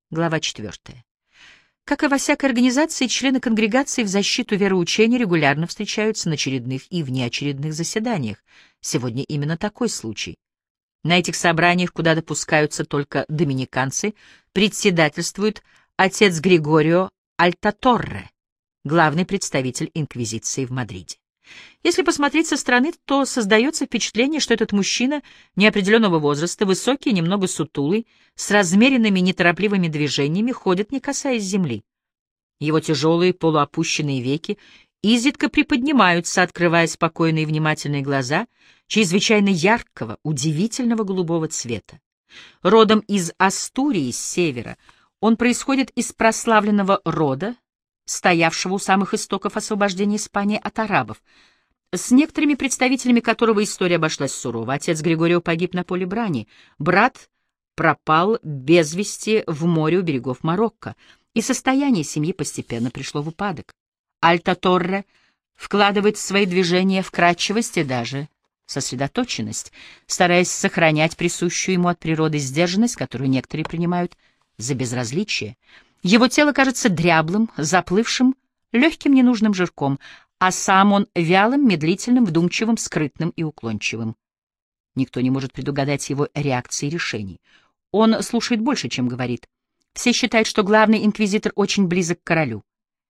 Глава 4. Как и во всякой организации, члены конгрегации в защиту вероучения регулярно встречаются на очередных и внеочередных заседаниях. Сегодня именно такой случай. На этих собраниях, куда допускаются только доминиканцы, председательствует отец Григорио Альтаторре, главный представитель инквизиции в Мадриде. Если посмотреть со стороны, то создается впечатление, что этот мужчина неопределенного возраста, высокий, немного сутулый, с размеренными неторопливыми движениями, ходит, не касаясь земли. Его тяжелые полуопущенные веки изредка приподнимаются, открывая спокойные и внимательные глаза, чрезвычайно яркого, удивительного голубого цвета. Родом из Астурии, с севера, он происходит из прославленного рода, стоявшего у самых истоков освобождения Испании от арабов, с некоторыми представителями которого история обошлась сурово. Отец Григорио погиб на поле брани, брат пропал без вести в море у берегов Марокко, и состояние семьи постепенно пришло в упадок. Альтаторре вкладывает в свои движения вкрадчивость и даже сосредоточенность, стараясь сохранять присущую ему от природы сдержанность, которую некоторые принимают за безразличие. Его тело кажется дряблым, заплывшим, легким ненужным жирком, а сам он вялым, медлительным, вдумчивым, скрытным и уклончивым. Никто не может предугадать его реакции и решений. Он слушает больше, чем говорит. Все считают, что главный инквизитор очень близок к королю.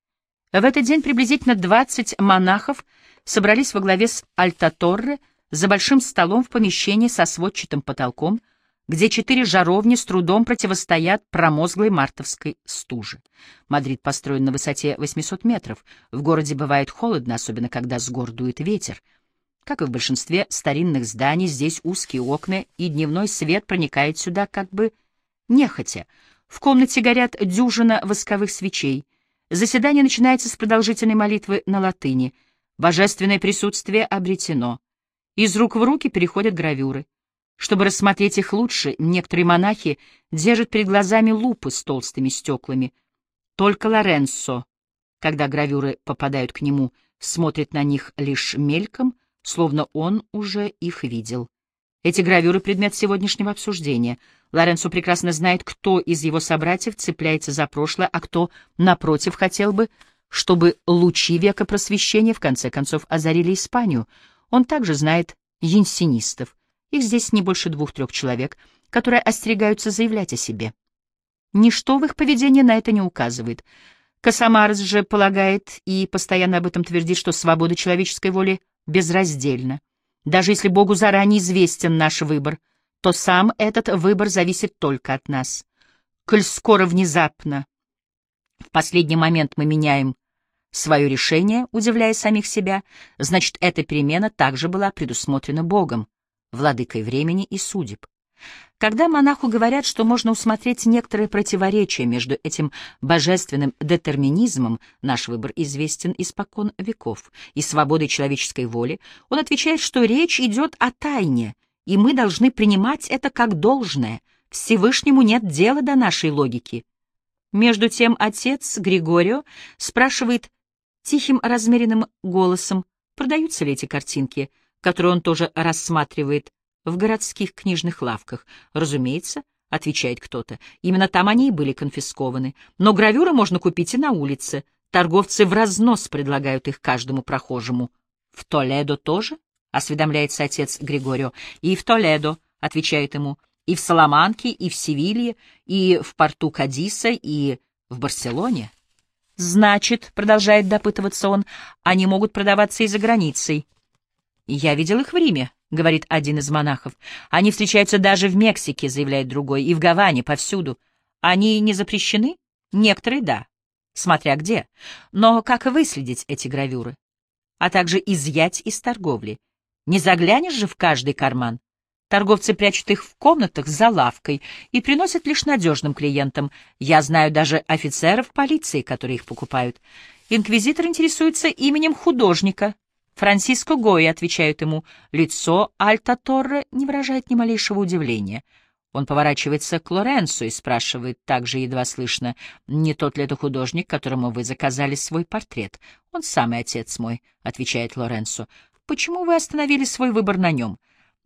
В этот день приблизительно 20 монахов собрались во главе с Альтаторре за большим столом в помещении со сводчатым потолком, где 4 жаровни с трудом противостоят промозглой мартовской стуже. Мадрид построен на высоте 800 метров. В городе бывает холодно, особенно когда с гор дует ветер. Как и в большинстве старинных зданий, здесь узкие окна, и дневной свет проникает сюда как бы нехотя. В комнате горят дюжина восковых свечей. Заседание начинается с продолжительной молитвы на латыни. Божественное присутствие обретено. Из рук в руки переходят гравюры. Чтобы рассмотреть их лучше, некоторые монахи держат перед глазами лупы с толстыми стеклами. Только Лоренцо, когда гравюры попадают к нему, смотрит на них лишь мельком, словно он уже их видел. Эти гравюры — предмет сегодняшнего обсуждения. Лоренцо прекрасно знает, кто из его собратьев цепляется за прошлое, а кто, напротив, хотел бы, чтобы лучи века просвещения в конце концов озарили Испанию. Он также знает янсенистов. Их здесь не больше 2-3 человек, которые остерегаются заявлять о себе. Ничто в их поведении на это не указывает. Косомарес же полагает и постоянно об этом твердит, что свобода человеческой воли безраздельна. Даже если Богу заранее известен наш выбор, то сам этот выбор зависит только от нас. Коль скоро внезапно, в последний момент мы меняем свое решение, удивляя самих себя, значит, эта перемена также была предусмотрена Богом, владыкой времени и судеб. Когда монаху говорят, что можно усмотреть некоторое противоречие между этим божественным детерминизмом, наш выбор известен испокон веков, и свободой человеческой воли, он отвечает, что речь идет о тайне, и мы должны принимать это как должное. Всевышнему нет дела до нашей логики. Между тем отец Григорио спрашивает тихим размеренным голосом, продаются ли эти картинки, которые он тоже рассматривает в городских книжных лавках. «Разумеется», — отвечает кто-то, — «именно там они и были конфискованы. Но гравюры можно купить и на улице. Торговцы в разнос предлагают их каждому прохожему». «В Толедо тоже?» — осведомляется отец Григорио. «И в Толедо», — отвечает ему, — «и в Саламанке, и в Севилье, и в порту Кадиса, и в Барселоне». «Значит», — продолжает допытываться он, — «они могут продаваться и за границей». «Я видел их в Риме», — говорит один из монахов. «Они встречаются даже в Мексике», — заявляет другой, — «и в Гаване, повсюду. Они не запрещены? Некоторые — да, смотря где. Но как выследить эти гравюры? А также изъять из торговли? Не заглянешь же в каждый карман. Торговцы прячут их в комнатах за лавкой и приносят лишь надежным клиентам. Я знаю даже офицеров полиции, которые их покупают. Инквизитор интересуется именем художника. «Франсиско Гойи», — отвечают ему. Лицо Альтаторре не выражает ни малейшего удивления. Он поворачивается к Лоренцо и спрашивает также едва слышно, не тот ли это художник, которому вы заказали свой портрет. «Он самый, отец мой», — отвечает Лоренцо. «Почему вы остановили свой выбор на нем?»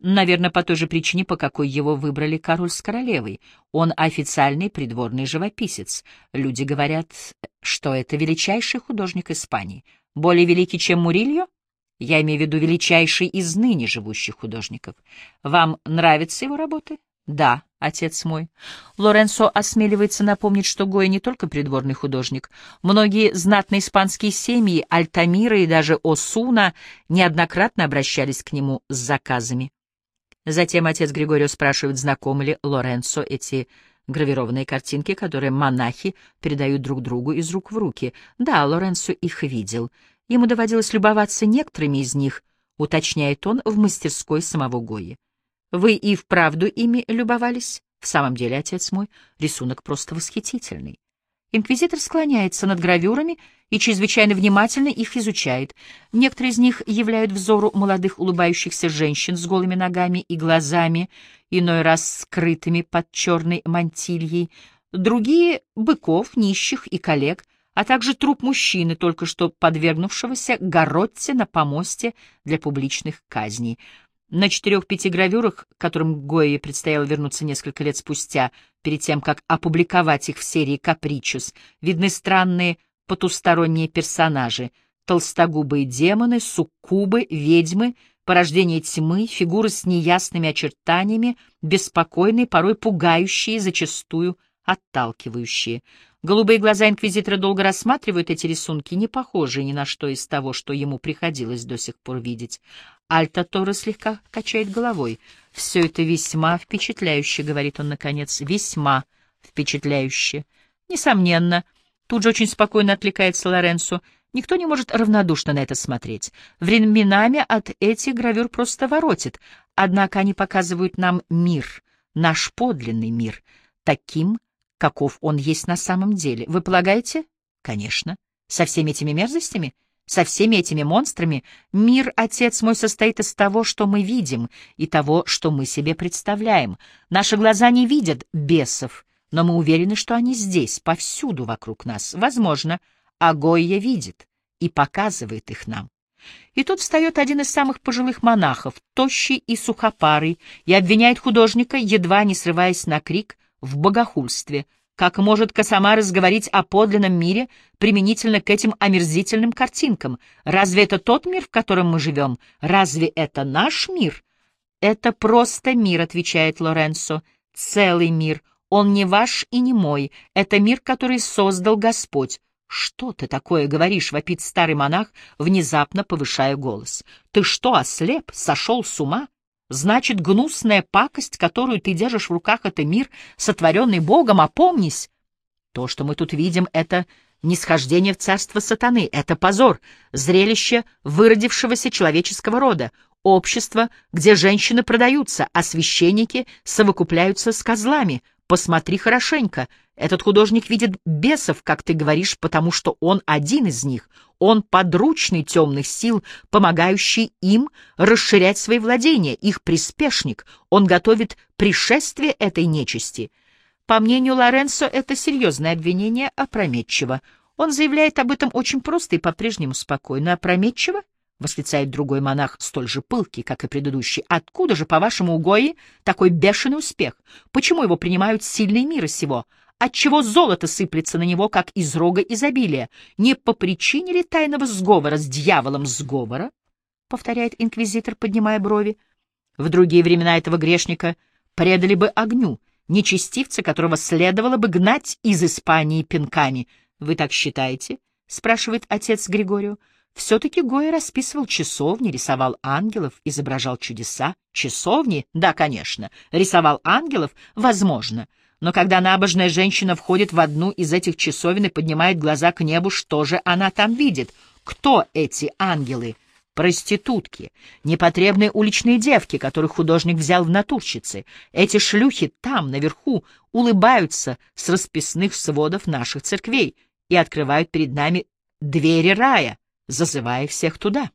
Наверное, по той же причине, по какой его выбрали король с королевой. Он официальный придворный живописец. Люди говорят, что это величайший художник Испании. Более великий, чем Мурильо? Я имею в виду величайший из ныне живущих художников. Вам нравятся его работы? Да, отец мой. Лоренцо осмеливается напомнить, что Гойя не только придворный художник. Многие знатные испанские семьи, Альтамира и даже Осуна неоднократно обращались к нему с заказами. Затем отец Григорио спрашивает, знакомы ли Лоренцо эти гравированные картинки, которые монахи передают друг другу из рук в руки. Да, Лоренцо их видел. Ему доводилось любоваться некоторыми из них, уточняет он в мастерской самого Гойи. Вы и вправду ими любовались? В самом деле, отец мой, рисунок просто восхитительный. Инквизитор склоняется над гравюрами и чрезвычайно внимательно их изучает. Некоторые из них являют взору молодых улыбающихся женщин с голыми ногами и глазами, иной раз скрытыми под черной мантильей, другие — быков, нищих и коллег, а также труп мужчины, только что подвергнувшегося гарротте на помосте для публичных казней. На 4-5 гравюрах, к которым Гойе предстояло вернуться несколько лет спустя, перед тем, как опубликовать их в серии «Капричус», видны странные потусторонние персонажи — толстогубые демоны, суккубы, ведьмы, порождение тьмы, фигуры с неясными очертаниями, беспокойные, порой пугающие, зачастую отталкивающие. Голубые глаза инквизитора долго рассматривают эти рисунки, не похожие ни на что из того, что ему приходилось до сих пор видеть. Альта-Торе слегка качает головой. «Все это весьма впечатляюще», — говорит он наконец, — «весьма впечатляюще». «Несомненно», — тут же очень спокойно откликается Лоренцо, — «никто не может равнодушно на это смотреть. Временами от этих гравюр просто воротит, однако они показывают нам мир, наш подлинный мир, таким, каков он есть на самом деле. Вы полагаете? Конечно. Со всеми этими мерзостями? Со всеми этими монстрами? Мир, отец мой, состоит из того, что мы видим, и того, что мы себе представляем. Наши глаза не видят бесов, но мы уверены, что они здесь, повсюду вокруг нас. Возможно, а Гойя видит и показывает их нам. И тут встает один из самых пожилых монахов, тощий и сухопарый, и обвиняет художника, едва не срываясь на крик, в богохульстве. Как может Косомарес говорить о подлинном мире применительно к этим омерзительным картинкам? Разве это тот мир, в котором мы живем? Разве это наш мир? Это просто мир, отвечает Лоренцо. Целый мир. Он не ваш и не мой. Это мир, который создал Господь. Что ты такое говоришь, вопит старый монах, внезапно повышая голос. Ты что, ослеп? Сошел с ума? Значит, гнусная пакость, которую ты держишь в руках, — это мир, сотворенный Богом, опомнись. То, что мы тут видим, — это нисхождение в царство сатаны, это позор, зрелище выродившегося человеческого рода, общество, где женщины продаются, а священники совокупляются с козлами. Посмотри хорошенько. Этот художник видит бесов, как ты говоришь, потому что он один из них. Он подручный темных сил, помогающий им расширять свои владения, их приспешник. Он готовит пришествие этой нечисти. По мнению Лоренцо, это серьезное обвинение, опрометчиво. Он заявляет об этом очень просто и по-прежнему спокойно. Опрометчиво? — восклицает другой монах, столь же пылкий, как и предыдущий. «Откуда же, по-вашему, у Гойи такой бешеный успех? Почему его принимают сильные мира сего? Отчего золото сыплется на него, как из рога изобилия? Не по причине ли тайного сговора с дьяволом сговора?» — повторяет инквизитор, поднимая брови. «В другие времена этого грешника предали бы огню, нечестивца, которого следовало бы гнать из Испании пинками. Вы так считаете?» — спрашивает отец Григорио. Все-таки Гойя расписывал часовни, рисовал ангелов, изображал чудеса. Часовни? Да, конечно. Рисовал ангелов? Возможно. Но когда набожная женщина входит в одну из этих часовен и поднимает глаза к небу, что же она там видит? Кто эти ангелы? Проститутки, непотребные уличные девки, которых художник взял в натурщицы. Эти шлюхи там, наверху, улыбаются с расписных сводов наших церквей и открывают перед нами двери рая, зазывая всех туда.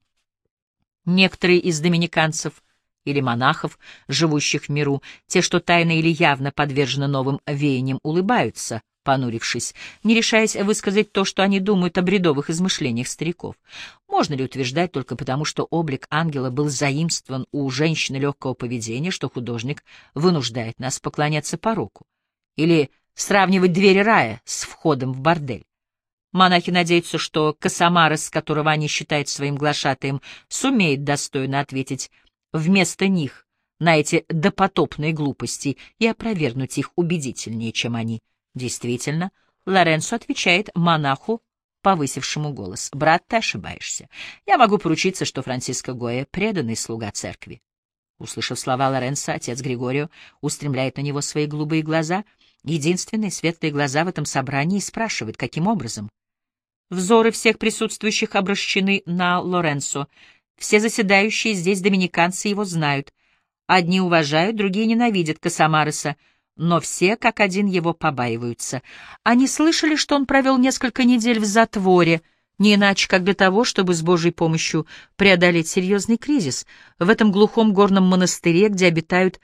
Некоторые из доминиканцев или монахов, живущих в миру, те, что тайно или явно подвержены новым веяниям, улыбаются, понурившись, не решаясь высказать то, что они думают о бредовых измышлениях стариков. Можно ли утверждать только потому, что облик ангела был заимствован у женщины легкого поведения, что художник вынуждает нас поклоняться пороку? Или сравнивать двери рая с входом в бордель? Монахи надеются, что Косомарос, которого они считают своим глашатаем, сумеет достойно ответить вместо них на эти допотопные глупости и опровергнуть их убедительнее, чем они. Действительно, Лоренцо отвечает монаху, повысившему голос: «Брат, ты ошибаешься. Я могу поручиться, что Франциско Гойя — преданный слуга церкви». Услышав слова Лоренцо, отец Григорио устремляет на него свои голубые глаза, единственные светлые глаза в этом собрании, и спрашивает, каким образом. Взоры всех присутствующих обращены на Лоренцо. Все заседающие здесь доминиканцы его знают. Одни уважают, другие ненавидят Косомароса, но все как один его побаиваются. Они слышали, что он провел несколько недель в затворе, не иначе как для того, чтобы с Божьей помощью преодолеть серьезный кризис. В этом глухом горном монастыре, где обитают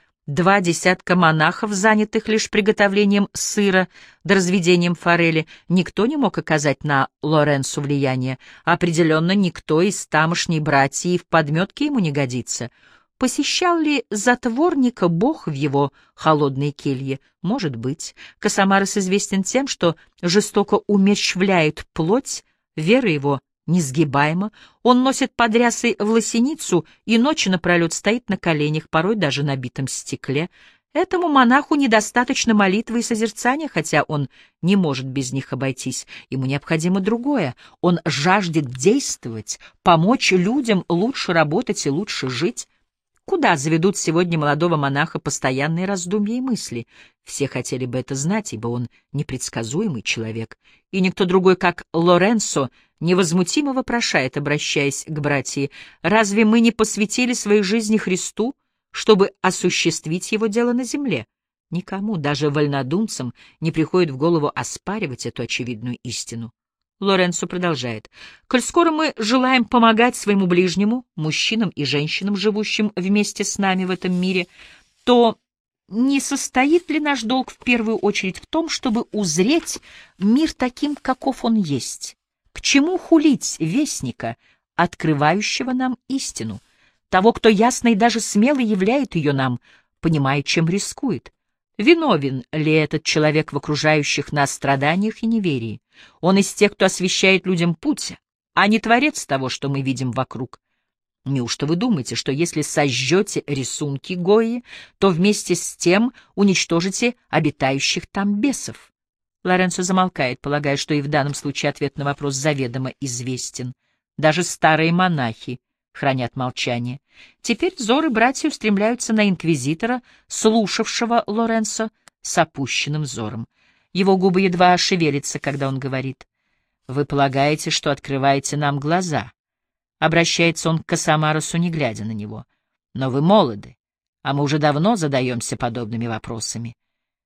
20 монахов, занятых лишь приготовлением сыра да разведением форели, никто не мог оказать на Лоренцо влияние. Определенно, никто из тамошней братьи в подметке ему не годится. Посещал ли затворника Бог в его холодной келье? Может быть. Косомарос известен тем, что жестоко умерщвляет плоть, вера его несгибаема, он носит подрясы в лосиницу и ночи напролет стоит на коленях, порой даже на битом стекле. Этому монаху недостаточно молитвы и созерцания, хотя он не может без них обойтись. Ему необходимо другое. Он жаждет действовать, помочь людям лучше работать и лучше жить. Куда заведут сегодня молодого монаха постоянные раздумья и мысли? Все хотели бы это знать, ибо он непредсказуемый человек, и никто другой, как Лоренцо, невозмутимо вопрошает, обращаясь к братьям: «Разве мы не посвятили своей жизни Христу, чтобы осуществить его дело на земле?» Никому, даже вольнодумцам, не приходит в голову оспаривать эту очевидную истину. Лоренцо продолжает: «Коль скоро мы желаем помогать своему ближнему, мужчинам и женщинам, живущим вместе с нами в этом мире, то не состоит ли наш долг в первую очередь в том, чтобы узреть мир таким, каков он есть? К чему хулить вестника, открывающего нам истину, того, кто ясно и даже смело являет ее нам, понимая, чем рискует? Виновен ли этот человек в окружающих нас страданиях и неверии? Он из тех, кто освещает людям путь, а не творец того, что мы видим вокруг. Неужто вы думаете, что если сожжете рисунки Гойи, то вместе с тем уничтожите обитающих там бесов?» Лоренцо замолкает, полагая, что и в данном случае ответ на вопрос заведомо известен. Даже старые монахи хранят молчание. Теперь взоры братьев устремляются на инквизитора, слушавшего Лоренцо с опущенным взором. Его губы едва шевелятся, когда он говорит: «Вы полагаете, что открываете нам глаза?» Обращается он к Косомаросу, не глядя на него. «Но вы молоды, а мы уже давно задаемся подобными вопросами.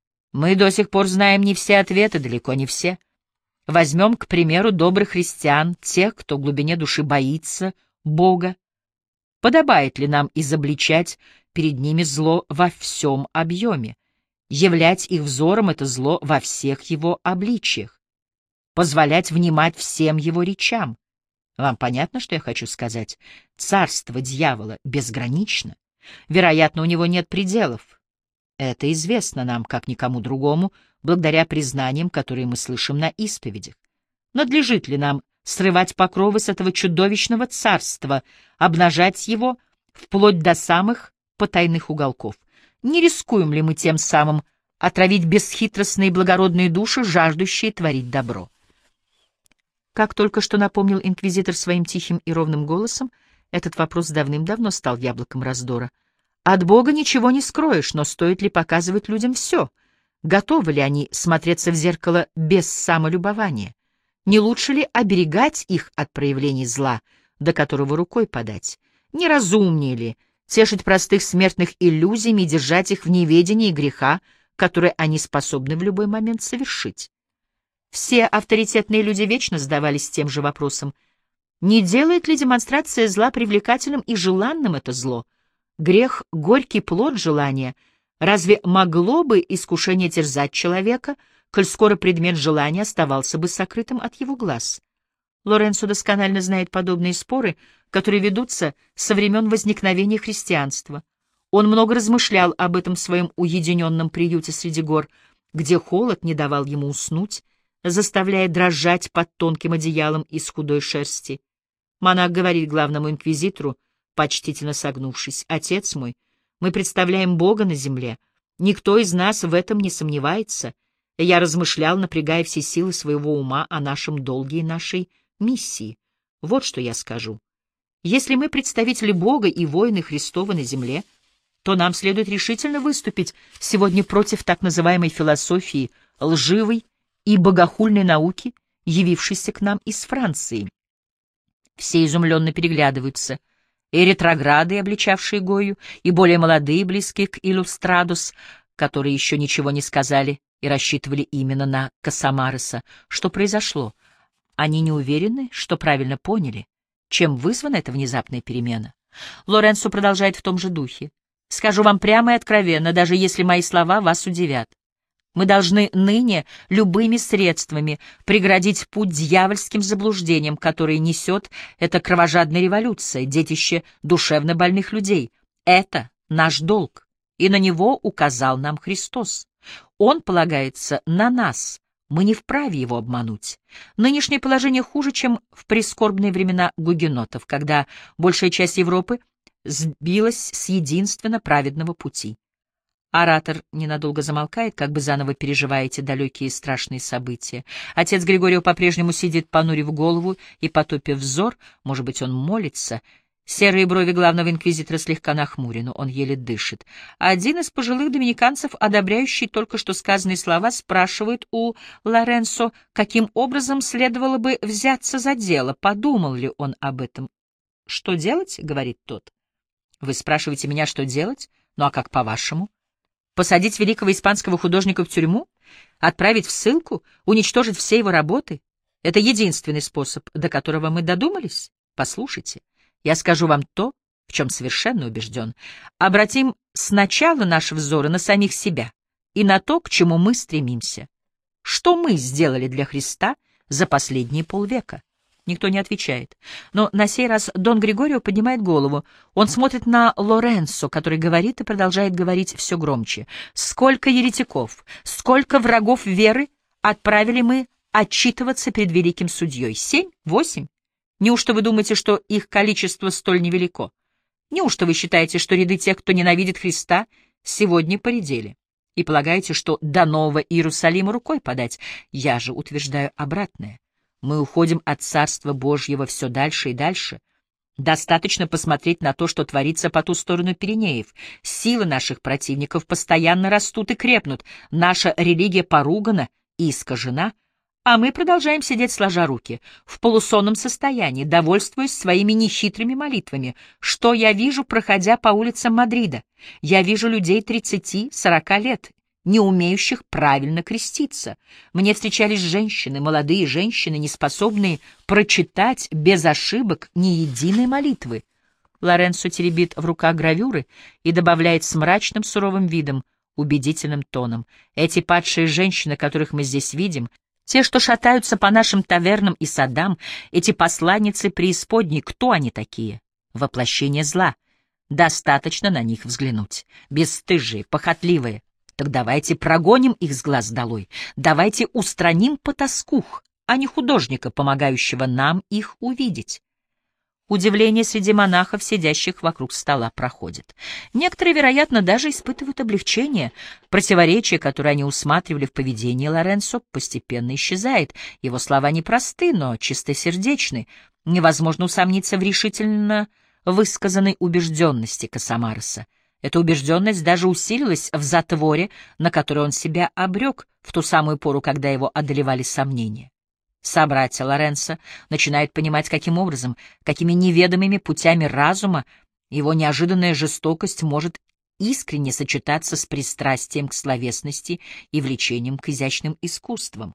Мы до сих пор знаем не все ответы, далеко не все. Возьмем, к примеру, добрых христиан, тех, кто в глубине души боится Бога. Подобает ли нам изобличать перед ними зло во всем объеме, являть их взором это зло во всех его обличиях, позволять внимать всем его речам? Вам понятно, что я хочу сказать? Царство дьявола безгранично. Вероятно, у него нет пределов. Это известно нам, как никому другому, благодаря признаниям, которые мы слышим на исповедях. Надлежит ли нам срывать покровы с этого чудовищного царства, обнажать его вплоть до самых потайных уголков? Не рискуем ли мы тем самым отравить бесхитростные и благородные души, жаждущие творить добро? Как только что напомнил инквизитор своим тихим и ровным голосом, этот вопрос давным-давно стал яблоком раздора. От Бога ничего не скроешь, но стоит ли показывать людям все? Готовы ли они смотреться в зеркало без самолюбования? Не лучше ли оберегать их от проявлений зла, до которого рукой подать? Не разумнее ли тешить простых смертных иллюзиями и держать их в неведении греха, который они способны в любой момент совершить? Все авторитетные люди вечно задавались тем же вопросом: не делает ли демонстрация зла привлекательным и желанным это зло? Грех — горький плод желания. Разве могло бы искушение терзать человека, коль скоро предмет желания оставался бы сокрытым от его глаз. Лоренцо досконально знает подобные споры, которые ведутся со времен возникновения христианства. Он много размышлял об этом в своем уединенном приюте среди гор, где холод не давал ему уснуть, заставляя дрожать под тонким одеялом из худой шерсти. Монах говорит главному инквизитору, почтительно согнувшись: «Отец мой, мы представляем Бога на земле. Никто из нас в этом не сомневается. Я размышлял, напрягая все силы своего ума о нашем долге и нашей миссии. Вот что я скажу. Если мы представители Бога и воины Христовы на земле, то нам следует решительно выступить сегодня против так называемой философии, лживой и богохульной науки, явившейся к нам из Франции». Все изумленно переглядываются. И ретрограды, обличавшие Гою, и более молодые, близкие к Иллюстрадус, которые еще ничего не сказали и рассчитывали именно на Кассамареса. Что произошло? Они не уверены, что правильно поняли, чем вызвана эта внезапная перемена. Лоренцо продолжает в том же духе. «Скажу вам прямо и откровенно, даже если мои слова вас удивят. Мы должны ныне любыми средствами преградить путь дьявольским заблуждениям, которые несет эта кровожадная революция, детище душевно больных людей. Это наш долг, и на него указал нам Христос. Он полагается на нас, мы не вправе его обмануть. Нынешнее положение хуже, чем в прискорбные времена гугенотов, когда большая часть Европы сбилась с единственно праведного пути». Оратор ненадолго замолкает, как бы заново переживая эти далекие и страшные события. Отец Григорио по-прежнему сидит, понурив голову и потупив взор, может быть, он молится. Серые брови главного инквизитора слегка нахмурены, он еле дышит. Один из пожилых доминиканцев, одобряющий только что сказанные слова, спрашивает у Лоренцо, каким образом следовало бы взяться за дело, подумал ли он об этом. «Что делать?» — говорит тот. «Вы спрашиваете меня, что делать? Ну а как по-вашему? Посадить великого испанского художника в тюрьму? Отправить в ссылку? Уничтожить все его работы? Это единственный способ, до которого мы додумались? Послушайте, я скажу вам то, в чем совершенно убежден. Обратим сначала наши взоры на самих себя и на то, к чему мы стремимся. Что мы сделали для Христа за последние полвека?» Никто не отвечает. Но на сей раз Дон Григорио поднимает голову. Он смотрит на Лоренцо, который говорит и продолжает говорить все громче. «Сколько еретиков, сколько врагов веры отправили мы отчитываться перед великим судьей? 7? 8? Неужто вы думаете, что их количество столь невелико? Неужто вы считаете, что ряды тех, кто ненавидит Христа, сегодня поредели? И полагаете, что до Нового Иерусалима рукой подать? Я же утверждаю обратное. Мы уходим от Царства Божьего все дальше и дальше. Достаточно посмотреть на то, что творится по ту сторону Пиренеев. Силы наших противников постоянно растут и крепнут. Наша религия поругана и искажена, а мы продолжаем сидеть сложа руки, в полусонном состоянии, довольствуясь своими нехитрыми молитвами. Что я вижу, проходя по улицам Мадрида? Я вижу людей 30-40 лет, не умеющих правильно креститься. Мне встречались женщины, молодые женщины, не способные прочитать без ошибок ни единой молитвы. Лоренцо теребит в руках гравюры и добавляет с мрачным суровым видом, убедительным тоном: «Эти падшие женщины, которых мы здесь видим, те, что шатаются по нашим тавернам и садам, эти посланницы преисподней, кто они такие? Воплощение зла. Достаточно на них взглянуть. Бесстыжие, похотливые. Так давайте прогоним их с глаз долой, давайте устраним потаскух, а не художника, помогающего нам их увидеть». Удивление среди монахов, сидящих вокруг стола, проходит. Некоторые, вероятно, даже испытывают облегчение. Противоречие, которое они усматривали в поведении Лоренцо, постепенно исчезает. Его слова непросты, но чистосердечны. Невозможно усомниться в решительно высказанной убежденности Кассамареса. Эта убежденность даже усилилась в затворе, на который он себя обрек в ту самую пору, когда его одолевали сомнения. Собратья Лоренцо начинают понимать, каким образом, какими неведомыми путями разума его неожиданная жестокость может искренне сочетаться с пристрастием к словесности и влечением к изящным искусствам.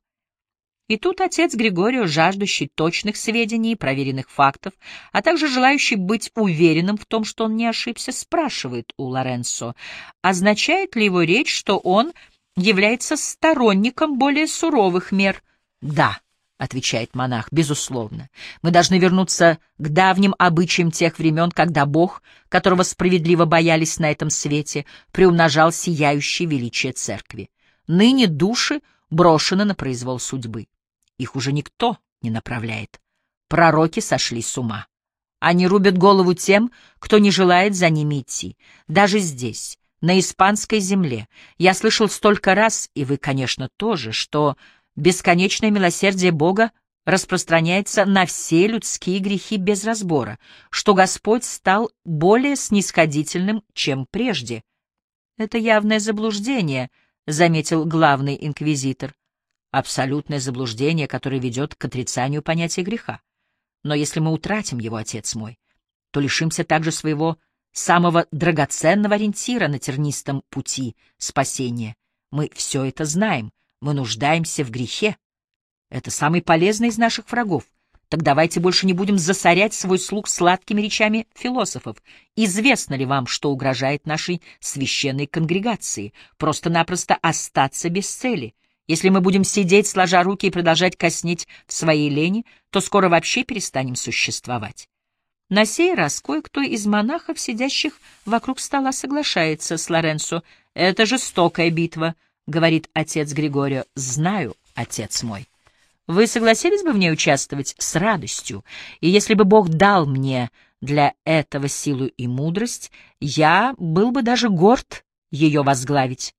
И тут отец Григорио, жаждущий точных сведений и проверенных фактов, а также желающий быть уверенным в том, что он не ошибся, спрашивает у Лоренцо, означает ли его речь, что он является сторонником более суровых мер. Да, — отвечает монах, — безусловно. Мы должны вернуться к давним обычаям тех времен, когда Бог, которого справедливо боялись на этом свете, приумножал сияющее величие церкви. Ныне души брошены на произвол судьбы. Их уже никто не направляет. Пророки сошли с ума. Они рубят голову тем, кто не желает за ними идти. Даже здесь, на испанской земле, я слышал столько раз, и вы, конечно, тоже, что бесконечное милосердие Бога распространяется на все людские грехи без разбора, что Господь стал более снисходительным, чем прежде. Это явное заблуждение, — заметил главный инквизитор. Абсолютное заблуждение, которое ведет к отрицанию понятия греха. Но если мы утратим его, отец мой, то лишимся также своего самого драгоценного ориентира на тернистом пути спасения. Мы все это знаем, мы нуждаемся в грехе. Это самый полезный из наших врагов. Так давайте больше не будем засорять свой слух сладкими речами философов. Известно ли вам, что угрожает нашей священной конгрегации? Просто-напросто остаться без цели. Если мы будем сидеть, сложа руки, и продолжать коснеть в своей лени, то скоро вообще перестанем существовать. На сей раз кое-кто из монахов, сидящих вокруг стола, соглашается с Лоренцо. «Это жестокая битва», — говорит отец Григорио. «Знаю, отец мой. Вы согласились бы в ней участвовать с радостью, и если бы Бог дал мне для этого силу и мудрость, я был бы даже горд ее возглавить».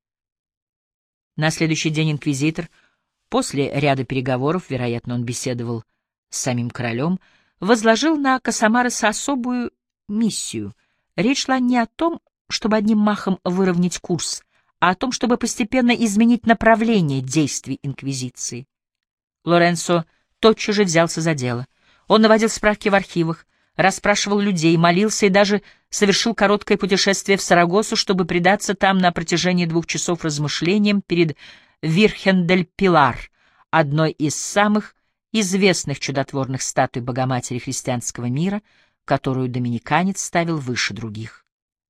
На следующий день инквизитор, после ряда переговоров, вероятно, он беседовал с самим королем, возложил на Касамареса особую миссию. Речь шла не о том, чтобы одним махом выровнять курс, а о том, чтобы постепенно изменить направление действий инквизиции. Лоренцо тотчас же взялся за дело. Он наводил справки в архивах, расспрашивал людей, молился и даже совершил короткое путешествие в Сарагосу, чтобы предаться там на протяжении 2 часов размышлениям перед Вирхен-дель-Пилар, одной из самых известных чудотворных статуй Богоматери христианского мира, которую доминиканец ставил выше других.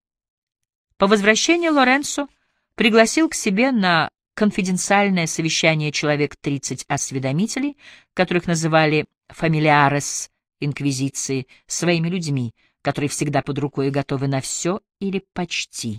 По возвращении Лоренцо пригласил к себе на конфиденциальное совещание человек 30 осведомителей, которых называли «фамилиарес» инквизиции, своими людьми, которые всегда под рукой и готовы на все или почти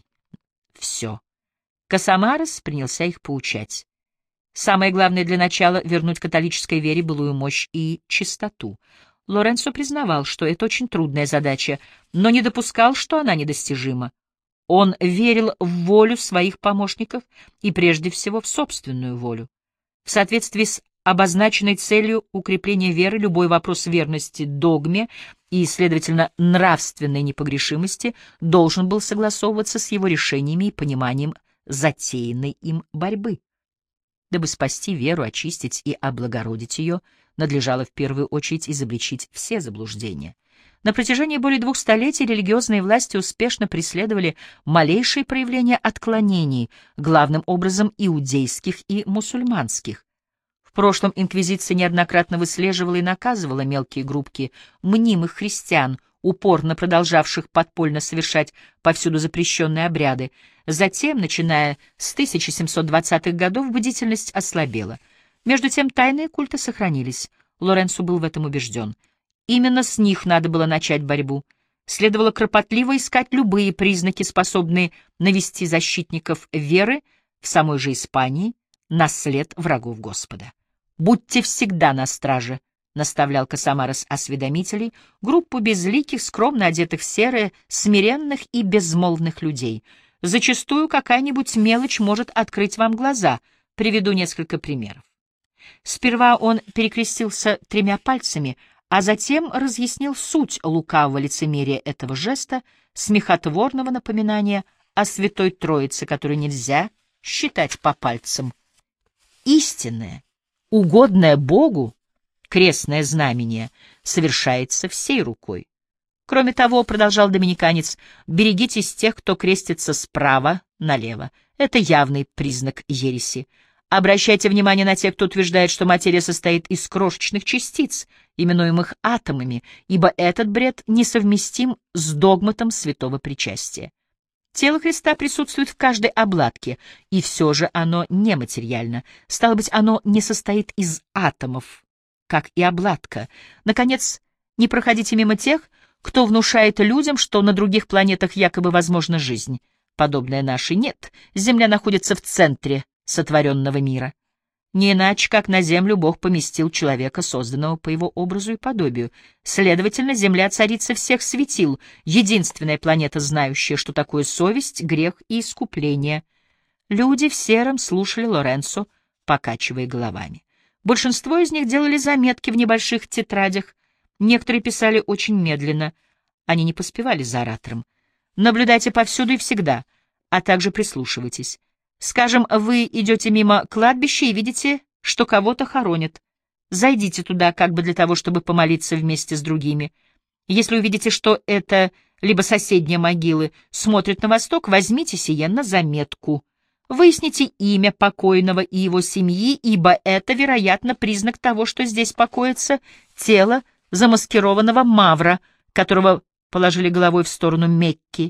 все. Касамарес принялся их поучать. Самое главное для начала — вернуть католической вере былую мощь и чистоту. Лоренцо признавал, что это очень трудная задача, но не допускал, что она недостижима. Он верил в волю своих помощников и прежде всего в собственную волю. В соответствии с обозначенной целью укрепления веры любой вопрос верности догме и, следовательно, нравственной непогрешимости должен был согласовываться с его решениями и пониманием затеянной им борьбы. Дабы спасти веру, очистить и облагородить ее, надлежало в первую очередь изобличить все заблуждения. На протяжении более 2 столетий религиозные власти успешно преследовали малейшие проявления отклонений, главным образом иудейских и мусульманских. В прошлом инквизиция неоднократно выслеживала и наказывала мелкие группки мнимых христиан, упорно продолжавших подпольно совершать повсюду запрещенные обряды. Затем, начиная с 1720-х годов, бдительность ослабела. Между тем тайные культы сохранились. Лоренцо был в этом убежден. Именно с них надо было начать борьбу. Следовало кропотливо искать любые признаки, способные навести защитников веры в самой же Испании на след врагов Господа. «Будьте всегда на страже», — наставлял Касамарес осведомителей, группу безликих, скромно одетых в серое, смиренных и безмолвных людей. Зачастую какая-нибудь мелочь может открыть вам глаза. Приведу несколько примеров. Сперва он перекрестился 3 пальцами, а затем разъяснил суть лукавого лицемерия этого жеста, смехотворного напоминания о Святой Троице, которую нельзя считать по пальцам. Истинное, угодное Богу, крестное знамение совершается всей рукой. Кроме того, продолжал доминиканец, берегитесь тех, кто крестится справа налево. Это явный признак ереси. Обращайте внимание на тех, кто утверждает, что материя состоит из крошечных частиц, именуемых атомами, ибо этот бред несовместим с догматом святого причастия. Тело Христа присутствует в каждой обладке, и все же оно нематериально. Стало быть, оно не состоит из атомов, как и обладка. Наконец, не проходите мимо тех, кто внушает людям, что на других планетах якобы возможна жизнь, подобная нашей. Нет, Земля находится в центре сотворенного мира. Не иначе, как на Землю Бог поместил человека, созданного по его образу и подобию. Следовательно, Земля — царица всех светил, единственная планета, знающая, что такое совесть, грех и искупление. Люди в сером слушали Лоренцо, покачивая головами. Большинство из них делали заметки в небольших тетрадях, некоторые писали очень медленно. Они не поспевали за оратором. Наблюдайте повсюду и всегда, а также прислушивайтесь. Скажем, вы идете мимо кладбища и видите, что кого-то хоронят. Зайдите туда как бы для того, чтобы помолиться вместе с другими. Если увидите, что это либо соседние могилы смотрят на восток, возьмите сие на заметку. Выясните имя покойного и его семьи, ибо это, вероятно, признак того, что здесь покоится тело замаскированного мавра, которого положили головой в сторону Мекки.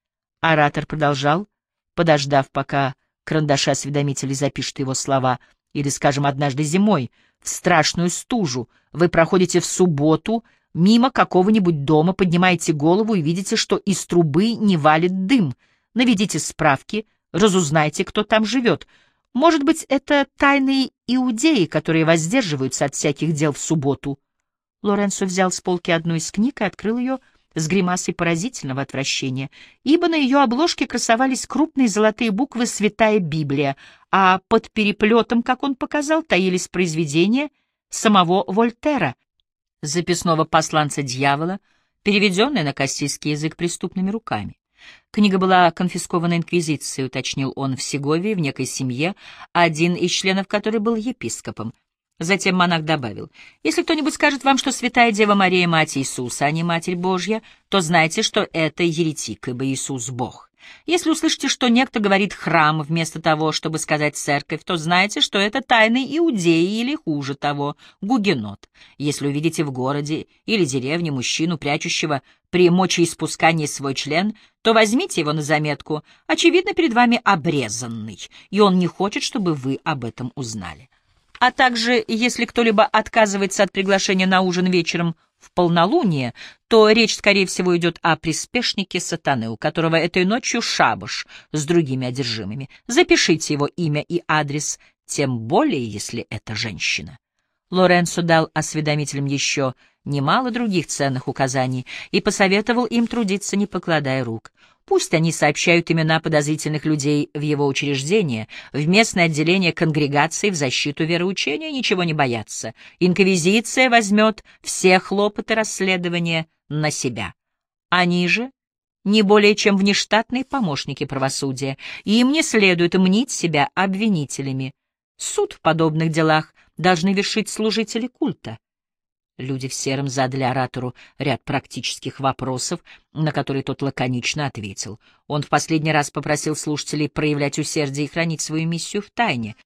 Оратор продолжал, подождав, пока карандаши осведомителей запишут его слова, или, скажем, однажды зимой, в страшную стужу, вы проходите в субботу мимо какого-нибудь дома, поднимаете голову и видите, что из трубы не валит дым. Наведите справки, разузнайте, кто там живет. Может быть, это тайные иудеи, которые воздерживаются от всяких дел в субботу. Лоренцо взял с полки одну из книг и открыл ее с гримасой поразительного отвращения, ибо на ее обложке красовались крупные золотые буквы «Святая Библия», а под переплетом, как он показал, таились произведения самого Вольтера, записного посланца дьявола, переведенное на кастильский язык преступными руками. Книга была конфискована инквизицией, уточнил он, в Сеговии, в некой семье, один из членов которой был епископом. Затем монах добавил: «Если кто-нибудь скажет вам, что Святая Дева Мария — мать Иисуса, а не Матерь Божья, то знайте, что это еретик, ибо Иисус — Бог. Если услышите, что некто говорит «храм» вместо того, чтобы сказать «церковь», то знайте, что это тайный иудей или, хуже того, гугенот. Если увидите в городе или деревне мужчину, прячущего при мочеиспускании свой член, то возьмите его на заметку. Очевидно, перед вами обрезанный, и он не хочет, чтобы вы об этом узнали. А также, если кто-либо отказывается от приглашения на ужин вечером в полнолуние, то речь, скорее всего, идет о приспешнике сатаны, у которого этой ночью шабаш с другими одержимыми. Запишите его имя и адрес, тем более, если это женщина». Лоренцо дал осведомителям еще немало других ценных указаний и посоветовал им трудиться, не покладая рук. Пусть они сообщают имена подозрительных людей в его учреждение, в местное отделение конгрегации в защиту вероучения, ничего не боятся. Инквизиция возьмет все хлопоты расследования на себя. Они же не более чем внештатные помощники правосудия, и им не следует мнить себя обвинителями. Суд в подобных делах должны вершить служители культа. Люди в сером задали оратору ряд практических вопросов, на которые тот лаконично ответил. Он в последний раз попросил слушателей проявлять усердие и хранить свою миссию в тайне.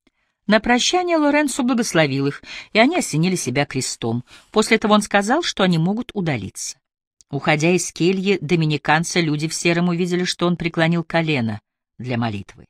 На прощание Лоренцо благословил их, и они осенили себя крестом. После этого он сказал, что они могут удалиться. Уходя из кельи доминиканца, люди в сером увидели, что он преклонил колено для молитвы.